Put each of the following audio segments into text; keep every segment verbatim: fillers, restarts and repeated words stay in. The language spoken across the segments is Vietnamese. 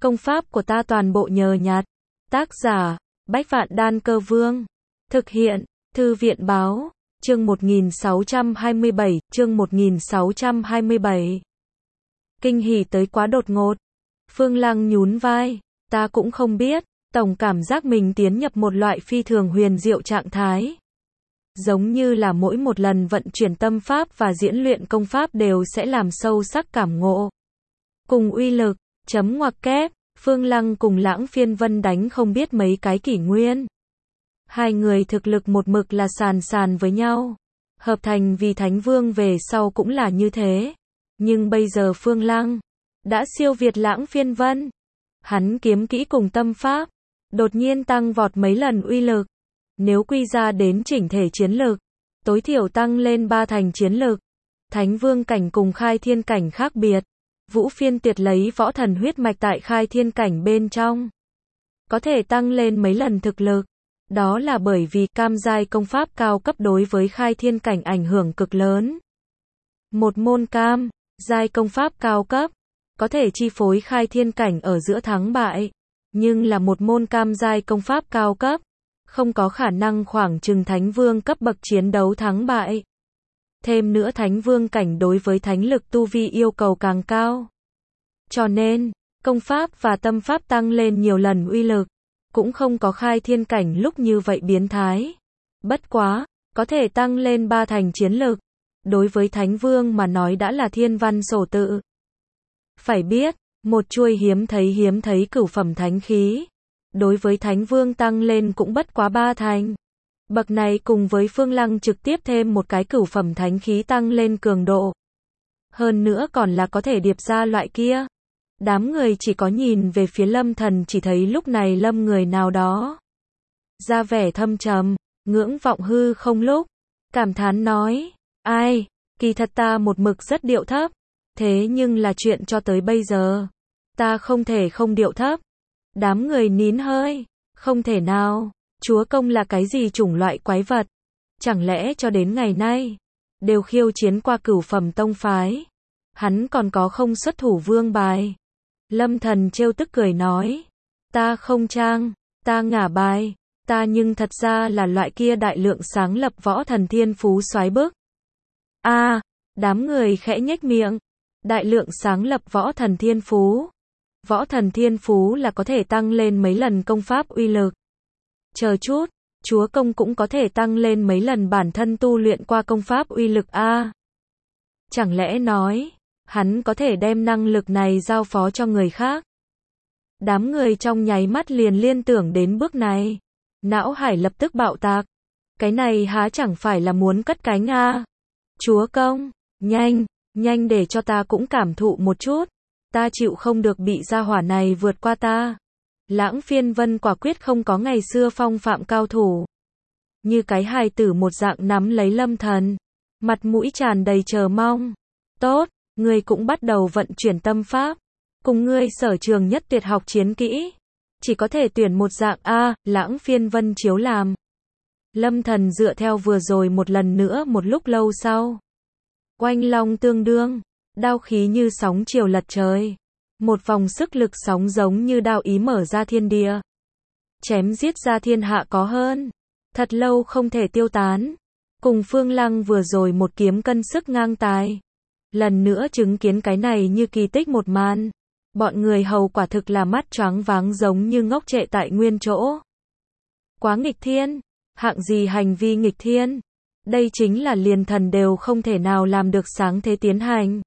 Công pháp của ta toàn bộ nhờ nhặt. Tác giả, Bách Vạn Đan Cơ Vương. Thực hiện, Thư viện Báo. Chương một nghìn sáu trăm hai mươi bảy, chương một nghìn sáu trăm hai mươi bảy. Kinh hỉ tới quá đột ngột. Phương Lăng nhún vai, ta cũng không biết, tổng cảm giác mình tiến nhập một loại phi thường huyền diệu trạng thái. Giống như là mỗi một lần vận chuyển tâm pháp và diễn luyện công pháp đều sẽ làm sâu sắc cảm ngộ. Cùng uy lực, chấm ngoặc kép, Phương Lăng cùng Lãng Phiên Vân đánh không biết mấy cái kỷ nguyên. Hai người thực lực một mực là sàn sàn với nhau. Hợp thành vì Thánh Vương về sau cũng là như thế. Nhưng bây giờ Phương Lăng đã siêu việt Lãng Phiên Vân. Hắn kiếm kỹ cùng tâm pháp đột nhiên tăng vọt mấy lần uy lực. Nếu quy ra đến chỉnh thể chiến lực, tối thiểu tăng lên ba thành chiến lực. Thánh Vương cảnh cùng Khai Thiên cảnh khác biệt. Vũ Phiên Tuyệt lấy võ thần huyết mạch tại Khai Thiên cảnh bên trong, có thể tăng lên mấy lần thực lực. Đó là bởi vì cam giai công pháp cao cấp đối với Khai Thiên cảnh ảnh hưởng cực lớn. Một môn cam giai công pháp cao cấp có thể chi phối Khai Thiên cảnh ở giữa thắng bại, nhưng là một môn cam giai công pháp cao cấp không có khả năng khoảng chừng Thánh Vương cấp bậc chiến đấu thắng bại. Thêm nữa Thánh Vương cảnh đối với thánh lực tu vi yêu cầu càng cao. Cho nên, công pháp và tâm pháp tăng lên nhiều lần uy lực, cũng không có Khai Thiên cảnh lúc như vậy biến thái. Bất quá, có thể tăng lên ba thành chiến lực. Đối với Thánh Vương mà nói đã là thiên văn sổ tự. Phải biết, một chuôi hiếm thấy hiếm thấy cửu phẩm thánh khí, đối với Thánh Vương tăng lên cũng bất quá ba thành. Bậc này cùng với Phương Lăng trực tiếp thêm một cái cửu phẩm thánh khí tăng lên cường độ. Hơn nữa còn là có thể điệp ra loại kia. Đám người chỉ có nhìn về phía Lâm Thần, chỉ thấy lúc này Lâm người nào đó ra vẻ thâm trầm, ngưỡng vọng hư không lúc, cảm thán nói, ai, kỳ thật ta một mực rất điệu thấp, thế nhưng là chuyện cho tới bây giờ, ta không thể không điệu thấp. Đám người nín hơi, không thể nào, chúa công là cái gì chủng loại quái vật, chẳng lẽ cho đến ngày nay, đều khiêu chiến qua cửu phẩm tông phái, hắn còn có không xuất thủ vương bài. Lâm Thần trêu tức cười nói, ta không trang, ta ngả bài, ta nhưng thật ra là loại kia đại lượng sáng lập võ thần thiên phú soái bức. A, à, đám người khẽ nhếch miệng, đại lượng sáng lập võ thần thiên phú. Võ thần thiên phú là có thể tăng lên mấy lần công pháp uy lực. Chờ chút, chúa công cũng có thể tăng lên mấy lần bản thân tu luyện qua công pháp uy lực a. À, chẳng lẽ nói, hắn có thể đem năng lực này giao phó cho người khác? Đám người trong nháy mắt liền liên tưởng đến bước này. Não hải lập tức bạo tạc. Cái này há chẳng phải là muốn cất cánh a? À? Chúa công, nhanh, nhanh để cho ta cũng cảm thụ một chút. Ta chịu không được bị gia hỏa này vượt qua ta. Lãng Phiên Vân quả quyết không có ngày xưa phong phạm cao thủ. Như cái hài tử một dạng nắm lấy Lâm Thần. Mặt mũi tràn đầy chờ mong. Tốt, ngươi cũng bắt đầu vận chuyển tâm pháp. Cùng ngươi sở trường nhất tuyệt học chiến kỹ. Chỉ có thể tuyển một dạng A, Lãng Phiên Vân chiếu làm. Lâm Thần dựa theo vừa rồi một lần nữa một lúc lâu sau. Oanh long tương đương. Đao khí như sóng chiều lật trời. Một vòng sức lực sóng giống như đao ý mở ra thiên địa. Chém giết ra thiên hạ có hơn. Thật lâu không thể tiêu tán. Cùng Phương Lăng vừa rồi một kiếm cân sức ngang tài. Lần nữa chứng kiến cái này như kỳ tích một màn. Bọn người hầu quả thực là mắt choáng váng giống như ngốc trệ tại nguyên chỗ. Quá nghịch thiên. Hạng gì hành vi nghịch thiên. Đây chính là liền thần đều không thể nào làm được sáng thế tiến hành.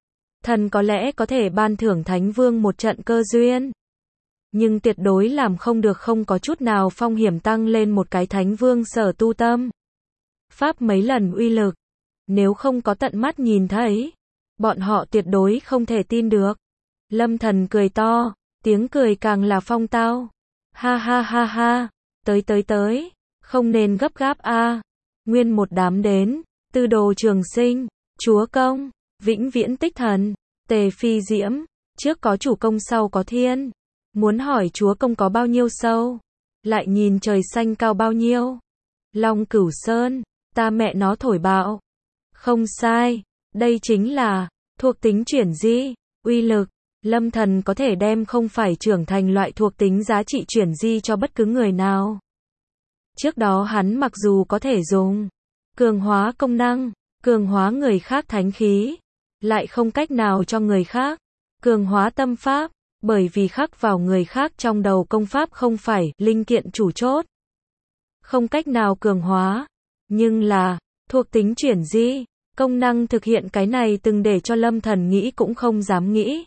Thần có lẽ có thể ban thưởng Thánh Vương một trận cơ duyên. Nhưng tuyệt đối làm không được không có chút nào phong hiểm tăng lên một cái Thánh Vương sở tu tâm. Pháp mấy lần uy lực. Nếu không có tận mắt nhìn thấy, bọn họ tuyệt đối không thể tin được. Lâm Thần cười to, tiếng cười càng là phong tao. Ha ha ha ha, tới tới tới, không nên gấp gáp a. À. Nguyên một đám đến, Tư Đồ Trường Sinh, chúa công, Vĩnh Viễn Tích Thần, Tề Phi Diễm, trước có chủ công sau có thiên. Muốn hỏi chúa công có bao nhiêu sâu, lại nhìn trời xanh cao bao nhiêu. Long Cửu Sơn, ta mẹ nó thổi bạo. Không sai, đây chính là thuộc tính chuyển di, uy lực, Lâm Thần có thể đem không phải trưởng thành loại thuộc tính giá trị chuyển di cho bất cứ người nào. Trước đó hắn mặc dù có thể dùng cường hóa công năng, cường hóa người khác thánh khí, lại không cách nào cho người khác cường hóa tâm pháp, bởi vì khắc vào người khác trong đầu công pháp không phải linh kiện chủ chốt. Không cách nào cường hóa, nhưng là thuộc tính chuyển di, công năng thực hiện cái này từng để cho Lâm Thần nghĩ cũng không dám nghĩ.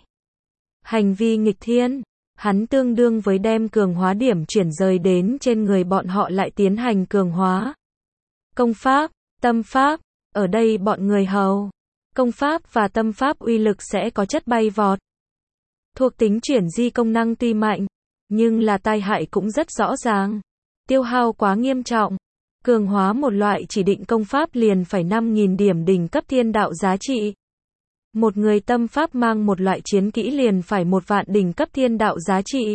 Hành vi nghịch thiên, hắn tương đương với đem cường hóa điểm chuyển rời đến trên người bọn họ lại tiến hành cường hóa. Công pháp, tâm pháp, ở đây bọn người hầu, công pháp và tâm pháp uy lực sẽ có chất bay vọt. Thuộc tính chuyển di công năng tuy mạnh, nhưng là tai hại cũng rất rõ ràng. Tiêu hao quá nghiêm trọng. Cường hóa một loại chỉ định công pháp liền phải năm nghìn điểm đỉnh cấp thiên đạo giá trị. Một người tâm pháp mang một loại chiến kỹ liền phải một vạn đỉnh cấp thiên đạo giá trị.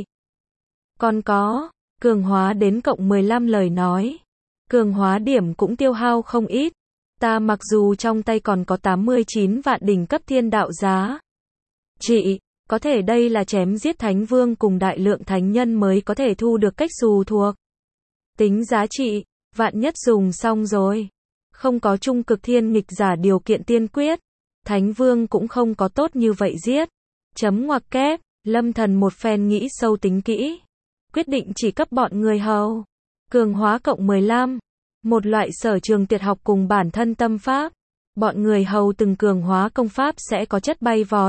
Còn có, cường hóa đến cộng mười lăm lời nói. Cường hóa điểm cũng tiêu hao không ít. Ta mặc dù trong tay còn có tám mươi chín vạn đỉnh cấp thiên đạo giá trị, có thể đây là chém giết thánh vương cùng đại lượng thánh nhân mới có thể thu được cách xù thuộc tính giá trị, vạn nhất dùng xong rồi. Không có trung cực thiên nghịch giả điều kiện tiên quyết, thánh vương cũng không có tốt như vậy giết. Chấm ngoặc kép, Lâm Thần một phen nghĩ sâu tính kỹ. Quyết định chỉ cấp bọn người hầu. Cường hóa cộng mười lăm. Một loại sở trường tuyệt học cùng bản thân tâm pháp. Bọn người hầu từng cường hóa công pháp sẽ có chất bay vọt.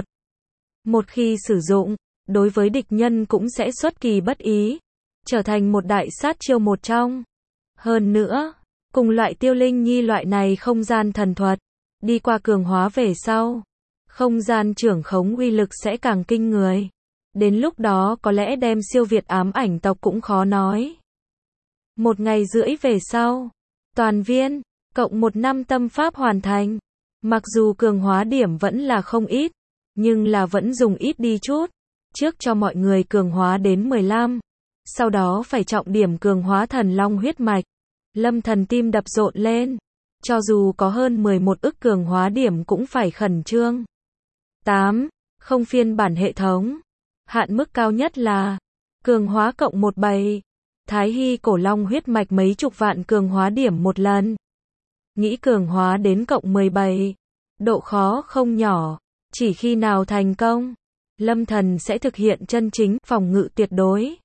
Một khi sử dụng, đối với địch nhân cũng sẽ xuất kỳ bất ý. Trở thành một đại sát chiêu một trong. Hơn nữa, cùng loại tiêu linh nhi loại này không gian thần thuật, đi qua cường hóa về sau, không gian trưởng khống uy lực sẽ càng kinh người. Đến lúc đó có lẽ đem siêu việt ám ảnh tộc cũng khó nói. Một ngày rưỡi về sau, toàn viên, cộng một năm tâm pháp hoàn thành. Mặc dù cường hóa điểm vẫn là không ít, nhưng là vẫn dùng ít đi chút. Trước cho mọi người cường hóa đến mười lăm. Sau đó phải trọng điểm cường hóa thần long huyết mạch. Lâm Thần tim đập rộn lên. Cho dù có hơn mười một ức cường hóa điểm cũng phải khẩn trương. tám. Không phiên bản hệ thống. Hạn mức cao nhất là cường hóa cộng một bảy. Thái Hy cổ long huyết mạch mấy chục vạn cường hóa điểm một lần. Nghĩ cường hóa đến cộng mười bảy. Độ khó không nhỏ. Chỉ khi nào thành công, Lâm Thần sẽ thực hiện chân chính phòng ngự tuyệt đối.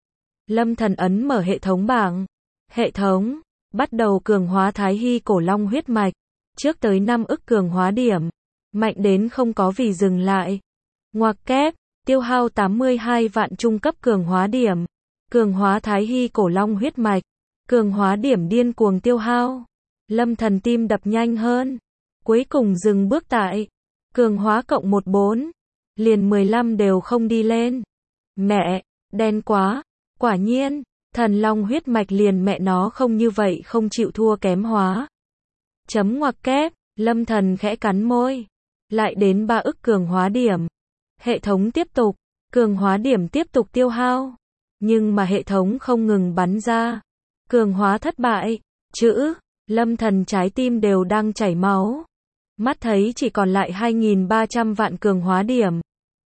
Lâm Thần ấn mở hệ thống bảng. Hệ thống, bắt đầu cường hóa Thái Hy cổ long huyết mạch. Trước tới năm ức cường hóa điểm. Mạnh đến không có vì dừng lại. Ngoặc kép, tiêu hao tám mươi hai vạn trung cấp cường hóa điểm. Cường hóa Thái Hy cổ long huyết mạch. Cường hóa điểm điên cuồng tiêu hao. Lâm Thần tim đập nhanh hơn. Cuối cùng dừng bước tại cường hóa cộng một bốn. Liền mười lăm đều không đi lên. Mẹ, đen quá. Quả nhiên, thần long huyết mạch liền mẹ nó không như vậy không chịu thua kém hóa. Chấm ngoặc kép, Lâm Thần khẽ cắn môi. Lại đến ba ức cường hóa điểm. Hệ thống tiếp tục, cường hóa điểm tiếp tục tiêu hao. Nhưng mà hệ thống không ngừng bắn ra. Cường hóa thất bại. Chữ, Lâm Thần trái tim đều đang chảy máu. Mắt thấy chỉ còn lại hai nghìn ba trăm vạn cường hóa điểm.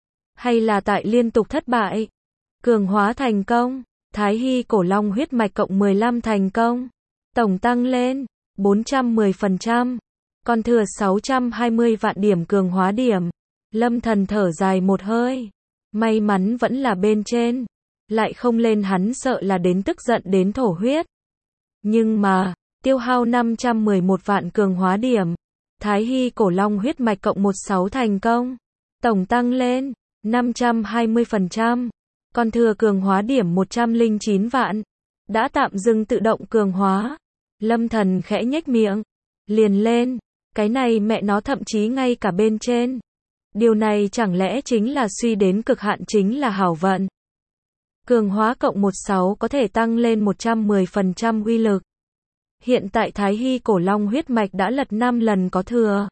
Hay là tại liên tục thất bại. Cường hóa thành công. Thái Hy cổ long huyết mạch cộng mười lăm thành công. Tổng tăng lên bốn trăm mười phần trăm. Còn thừa sáu trăm hai mươi vạn điểm cường hóa điểm. Lâm Thần thở dài một hơi. May mắn vẫn là bên trên. Lại không lên hắn sợ là đến tức giận đến thổ huyết. Nhưng mà, tiêu hao năm trăm mười một vạn cường hóa điểm. Thái Hy cổ long huyết mạch cộng mười sáu thành công. Tổng tăng lên năm trăm hai mươi phần trăm. Còn thừa cường hóa điểm một trăm lẻ chín vạn. Đã tạm dừng tự động cường hóa. Lâm Thần khẽ nhếch miệng. Liền lên. Cái này mẹ nó thậm chí ngay cả bên trên. Điều này chẳng lẽ chính là suy đến cực hạn chính là hảo vận. Cường hóa cộng mười sáu có thể tăng lên một trăm mười phần trăm uy lực. Hiện tại Thái Hy cổ long huyết mạch đã lật năm lần có thừa.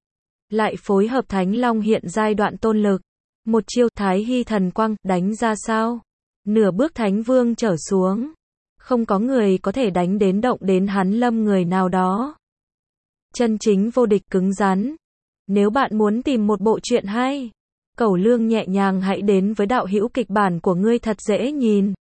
Lại phối hợp Thánh Long hiện giai đoạn tôn lực. Một chiêu Thái Hy thần quang đánh ra sao? Nửa bước Thánh Vương trở xuống. Không có người có thể đánh đến động đến hắn Lâm người nào đó. Chân chính vô địch cứng rắn. Nếu bạn muốn tìm một bộ truyện hay, Cẩu Lương nhẹ nhàng hãy đến với đạo hữu kịch bản của ngươi thật dễ nhìn.